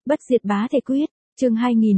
Bất diệt bá thể quyết, chương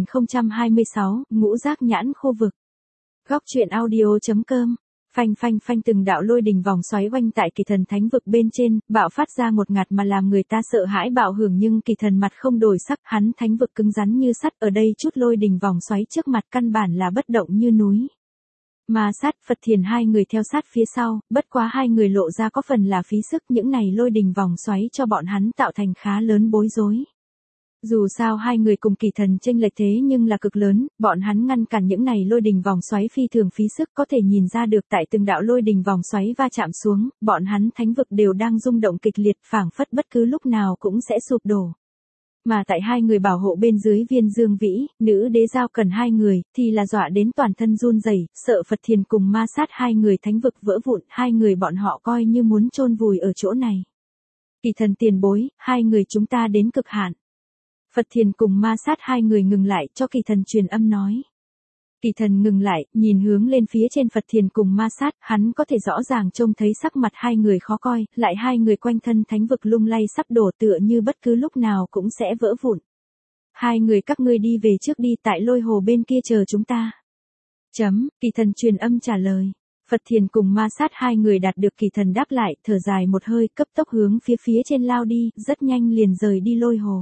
2026, ngũ giác nhãn khu vực. Góc truyện audio.com. Phanh phanh phanh, từng đạo lôi đình vòng xoáy quanh tại Kỳ Thần thánh vực bên trên, bạo phát ra một ngạt mà làm người ta sợ hãi bạo hưởng, nhưng Kỳ Thần mặt không đổi sắc, hắn thánh vực cứng rắn như sắt, ở đây chút lôi đình vòng xoáy trước mặt căn bản là bất động như núi. Ma Sát, Phật Thiền hai người theo sát phía sau, bất quá hai người lộ ra có phần là phí sức, những này lôi đình vòng xoáy cho bọn hắn tạo thành khá lớn bối rối. Dù sao hai người cùng Kỳ Thần chênh lệch thế nhưng là cực lớn, bọn hắn ngăn cản những này lôi đình vòng xoáy phi thường phí sức, có thể nhìn ra được tại từng đạo lôi đình vòng xoáy va chạm xuống, bọn hắn thánh vực đều đang rung động kịch liệt, phảng phất bất cứ lúc nào cũng sẽ sụp đổ. Mà tại hai người bảo hộ bên dưới Viên Dương Vĩ, nữ đế giao cần hai người, thì là dọa đến toàn thân run rẩy, sợ Phật Thiền cùng Ma Sát hai người thánh vực vỡ vụn, hai người bọn họ coi như muốn chôn vùi ở chỗ này. Kỳ Thần tiền bối, hai người chúng ta đến cực hạn. Phật Thiền cùng Ma Sát hai người ngừng lại, cho Kỳ Thần truyền âm nói. Kỳ Thần ngừng lại, nhìn hướng lên phía trên Phật Thiền cùng Ma Sát, hắn có thể rõ ràng trông thấy sắc mặt hai người khó coi, lại hai người quanh thân thánh vực lung lay sắp đổ, tựa như bất cứ lúc nào cũng sẽ vỡ vụn. Hai người các ngươi đi về trước đi, tại lôi hồ bên kia chờ chúng ta. Kỳ Thần truyền âm trả lời. Phật Thiền cùng Ma Sát hai người đạt được Kỳ Thần đáp lại, thở dài một hơi, cấp tốc hướng phía trên lao đi, rất nhanh liền rời đi lôi hồ.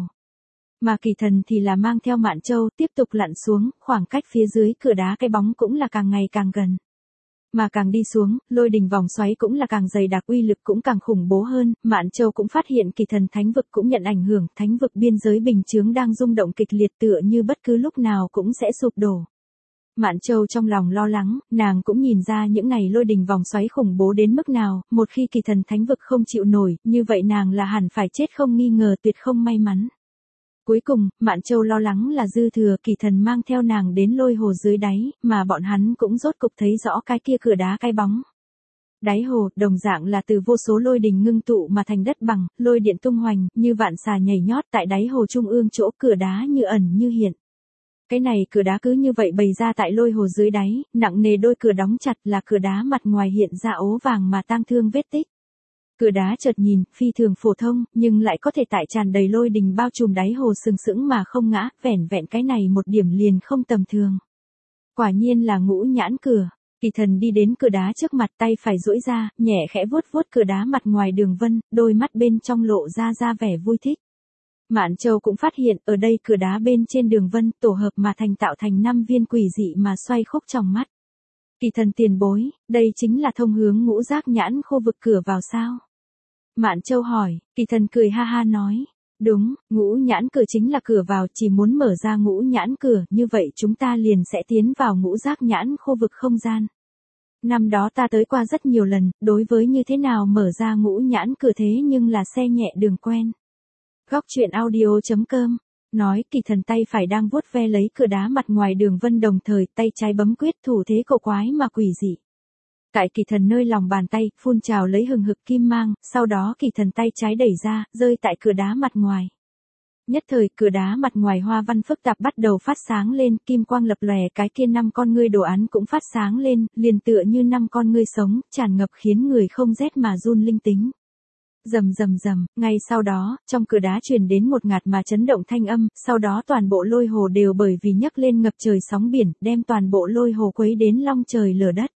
Mà Kỳ Thần thì là mang theo Mạn Châu tiếp tục lặn xuống, khoảng cách phía dưới cửa đá cái bóng cũng là càng ngày càng gần. Mà càng đi xuống, lôi đình vòng xoáy cũng là càng dày đặc, uy lực cũng càng khủng bố hơn, Mạn Châu cũng phát hiện Kỳ Thần thánh vực cũng nhận ảnh hưởng, thánh vực biên giới bình chướng đang rung động kịch liệt, tựa như bất cứ lúc nào cũng sẽ sụp đổ. Mạn Châu trong lòng lo lắng, nàng cũng nhìn ra những này lôi đình vòng xoáy khủng bố đến mức nào, một khi Kỳ Thần thánh vực không chịu nổi, như vậy nàng là hẳn phải chết không nghi ngờ, tuyệt không may mắn. Cuối cùng, Mạn Châu lo lắng là dư thừa Kỳ Thần mang theo nàng đến lôi hồ dưới đáy, mà bọn hắn cũng rốt cục thấy rõ cái kia cửa đá cái bóng. Đáy hồ, đồng dạng là từ vô số lôi đình ngưng tụ mà thành đất bằng, lôi điện tung hoành, như vạn xà nhảy nhót, tại đáy hồ trung ương chỗ cửa đá như ẩn như hiện. Cái này cửa đá cứ như vậy bày ra tại lôi hồ dưới đáy, nặng nề đôi cửa đóng chặt, là cửa đá mặt ngoài hiện ra ố vàng mà tang thương vết tích. Cửa đá chợt nhìn, phi thường phổ thông, nhưng lại có thể tại tràn đầy lôi đình bao trùm đáy hồ sừng sững mà không ngã, vẻn vẹn cái này một điểm liền không tầm thường. Quả nhiên là ngũ nhãn cửa. Kỳ Thần đi đến cửa đá trước mặt, tay phải duỗi ra, nhẹ khẽ vuốt vuốt cửa đá mặt ngoài đường vân, đôi mắt bên trong lộ ra vẻ vui thích. Mạn Châu cũng phát hiện, ở đây cửa đá bên trên đường vân, tổ hợp mà thành tạo thành 5 viên quỷ dị mà xoay khúc trong mắt. Kỳ Thần tiền bối, đây chính là thông hướng ngũ giác nhãn khu vực cửa vào sao? Mạn Châu hỏi, Kỳ Thần cười ha ha nói. Đúng, ngũ nhãn cửa chính là cửa vào, chỉ muốn mở ra ngũ nhãn cửa, như vậy chúng ta liền sẽ tiến vào ngũ giác nhãn khu vực không gian. Năm đó ta tới qua rất nhiều lần, đối với như thế nào mở ra ngũ nhãn cửa thế nhưng là xe nhẹ đường quen. Góc truyện audio.com. Nói, Kỳ Thần tay phải đang vuốt ve lấy cửa đá mặt ngoài đường vân, đồng thời tay trái bấm quyết, thủ thế cổ quái mà quỷ dị. Tại Kỳ Thần nơi lòng bàn tay, phun trào lấy hừng hực kim mang, sau đó Kỳ Thần tay trái đẩy ra, rơi tại cửa đá mặt ngoài. Nhất thời, cửa đá mặt ngoài hoa văn phức tạp bắt đầu phát sáng lên, kim quang lập lòe, cái kia 5 con ngươi đồ án cũng phát sáng lên, liền tựa như 5 con ngươi sống, tràn ngập khiến người không rét mà run linh tính. Rầm rầm rầm, ngay sau đó, trong cửa đá truyền đến một ngạt mà chấn động thanh âm, sau đó toàn bộ lôi hồ đều bởi vì nhấc lên ngập trời sóng biển, đem toàn bộ lôi hồ quấy đến long trời lở đất.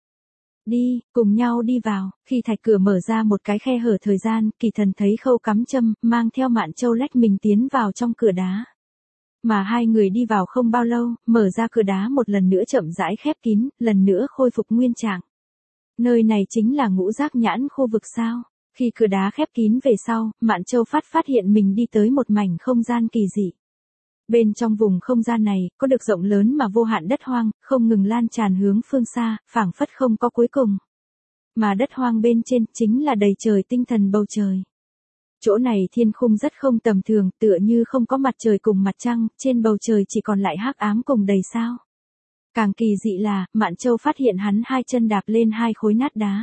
Đi, cùng nhau đi vào. Khi thạch cửa mở ra một cái khe hở thời gian, Kỳ Thần thấy Khâu cắm châm, mang theo Mạn Châu lách mình tiến vào trong cửa đá. Mà hai người đi vào không bao lâu, mở ra cửa đá một lần nữa chậm rãi khép kín, lần nữa khôi phục nguyên trạng. Nơi này chính là ngũ giác nhãn khu vực sao? Khi cửa đá khép kín về sau, Mạn Châu phát hiện mình đi tới một mảnh không gian kỳ dị. Bên trong vùng không gian này, có được rộng lớn mà vô hạn đất hoang, không ngừng lan tràn hướng phương xa, phảng phất không có cuối cùng. Mà đất hoang bên trên, chính là đầy trời tinh thần bầu trời. Chỗ này thiên khung rất không tầm thường, tựa như không có mặt trời cùng mặt trăng, trên bầu trời chỉ còn lại hắc ám cùng đầy sao. Càng kỳ dị là, Mạn Châu phát hiện hắn hai chân đạp lên 2 khối nát đá.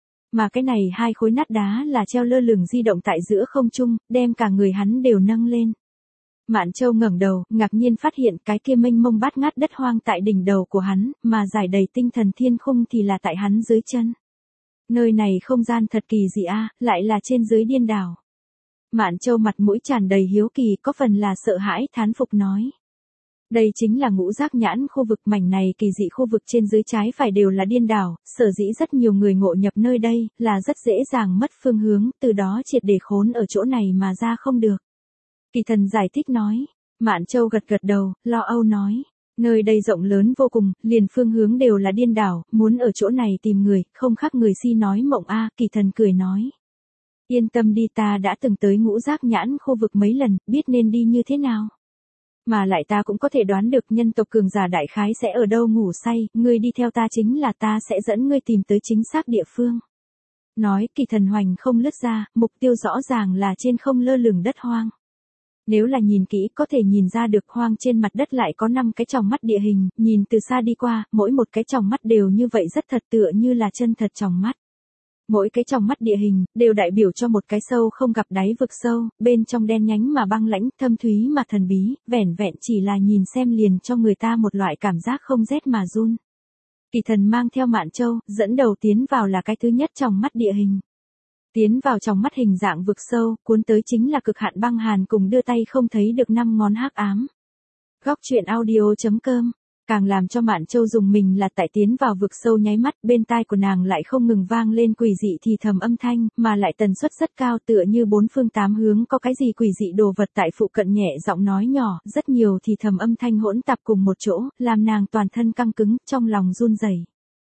Mà cái này 2 khối nát đá là treo lơ lửng di động tại giữa không trung, đem cả người hắn đều nâng lên. Mạn Châu ngẩng đầu, ngạc nhiên phát hiện cái kia mênh mông bát ngát đất hoang tại đỉnh đầu của hắn, mà giải đầy tinh thần thiên khung thì là tại hắn dưới chân. Nơi này không gian thật kỳ dị a, lại là trên dưới điên đảo. Mạn Châu mặt mũi tràn đầy hiếu kỳ, có phần là sợ hãi thán phục nói. Đây chính là ngũ giác nhãn khu vực, mảnh này kỳ dị khu vực trên dưới trái phải đều là điên đảo, sở dĩ rất nhiều người ngộ nhập nơi đây, là rất dễ dàng mất phương hướng, từ đó triệt để khốn ở chỗ này mà ra không được. Kỳ thần giải thích nói. Mạn Châu gật gật đầu, lo âu nói. Nơi đây rộng lớn vô cùng, liền phương hướng đều là điên đảo, muốn ở chỗ này tìm người, không khác người si nói mộng a. Kỳ thần cười nói. Yên tâm đi, ta đã từng tới ngũ giác nhãn khu vực mấy lần, biết nên đi như thế nào. Mà lại ta cũng có thể đoán được nhân tộc cường giả đại khái sẽ ở đâu ngủ say, ngươi đi theo ta chính là ta sẽ dẫn ngươi tìm tới chính xác địa phương. Nói, Kỳ thần hoành không lướt ra, mục tiêu rõ ràng là trên không lơ lửng đất hoang. Nếu là nhìn kỹ có thể nhìn ra được hoang trên mặt đất lại có 5 cái tròng mắt địa hình, nhìn từ xa đi qua, mỗi một cái tròng mắt đều như vậy rất thật tựa như là chân thật tròng mắt. Mỗi cái tròng mắt địa hình, đều đại biểu cho một cái sâu không gặp đáy vực sâu, bên trong đen nhánh mà băng lãnh, thâm thúy mà thần bí, vẻn vẹn chỉ là nhìn xem liền cho người ta một loại cảm giác không rét mà run. Kỳ thần mang theo Mạn Châu, dẫn đầu tiến vào là cái thứ nhất tròng mắt địa hình. Tiến vào trong mắt hình dạng vực sâu, cuốn tới chính là cực hạn băng hàn cùng đưa tay không thấy được 5 ngón hắc ám. Góc truyện audio.com. Càng làm cho Mạn Châu dùng mình là tại tiến vào vực sâu nháy mắt, bên tai của nàng lại không ngừng vang lên quỷ dị thì thầm âm thanh, mà lại tần suất rất cao, tựa như 4 phương 8 hướng có cái gì quỷ dị đồ vật tại phụ cận nhẹ giọng nói nhỏ, rất nhiều thì thầm âm thanh hỗn tạp cùng một chỗ, làm nàng toàn thân căng cứng, trong lòng run rẩy.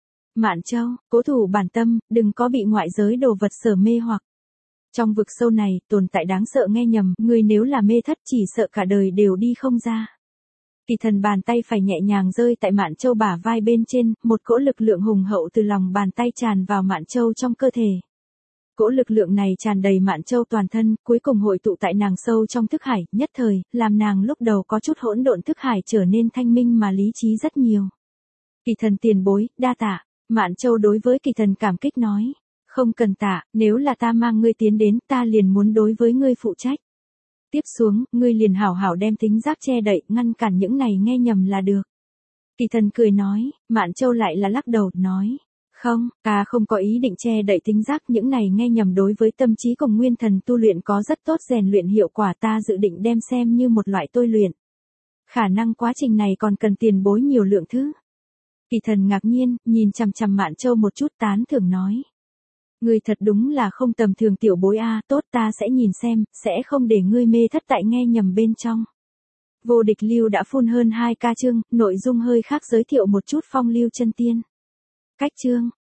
Mạn Châu, cố thủ bản tâm, đừng có bị ngoại giới đồ vật sở mê hoặc. Trong vực sâu này, tồn tại đáng sợ nghe nhầm, người nếu là mê thất chỉ sợ cả đời đều đi không ra. Kỳ thần bàn tay phải nhẹ nhàng rơi tại Mạn Châu bả vai bên trên, một cỗ lực lượng hùng hậu từ lòng bàn tay tràn vào Mạn Châu trong cơ thể. Cỗ lực lượng này tràn đầy Mạn Châu toàn thân, cuối cùng hội tụ tại nàng sâu trong thức hải, nhất thời, làm nàng lúc đầu có chút hỗn độn thức hải trở nên thanh minh mà lý trí rất nhiều. Kỳ thần tiền bối, đa tạ. Mạn Châu đối với Kỳ thần cảm kích nói. Không cần tạ, nếu là ta mang ngươi tiến đến, ta liền muốn đối với ngươi phụ trách. Tiếp xuống, ngươi liền hảo hảo đem tính giác che đậy, ngăn cản những này nghe nhầm là được. Kỳ thần cười nói, Mạn Châu lại là lắc đầu, nói. Không, ta không có ý định che đậy tính giác, những này nghe nhầm đối với tâm trí cùng nguyên thần tu luyện có rất tốt rèn luyện hiệu quả, ta dự định đem xem như một loại tôi luyện. Khả năng quá trình này còn cần tiền bối nhiều lượng thứ. Kỳ thần ngạc nhiên, nhìn chằm chằm Mạn Châu một chút tán thưởng nói. Ngươi thật đúng là không tầm thường tiểu bối a, tốt ta sẽ nhìn xem, sẽ không để ngươi mê thất tại nghe nhầm bên trong. Vô địch lưu đã phun hơn 2k chương, nội dung hơi khác giới thiệu một chút phong lưu chân tiên. Cách chương.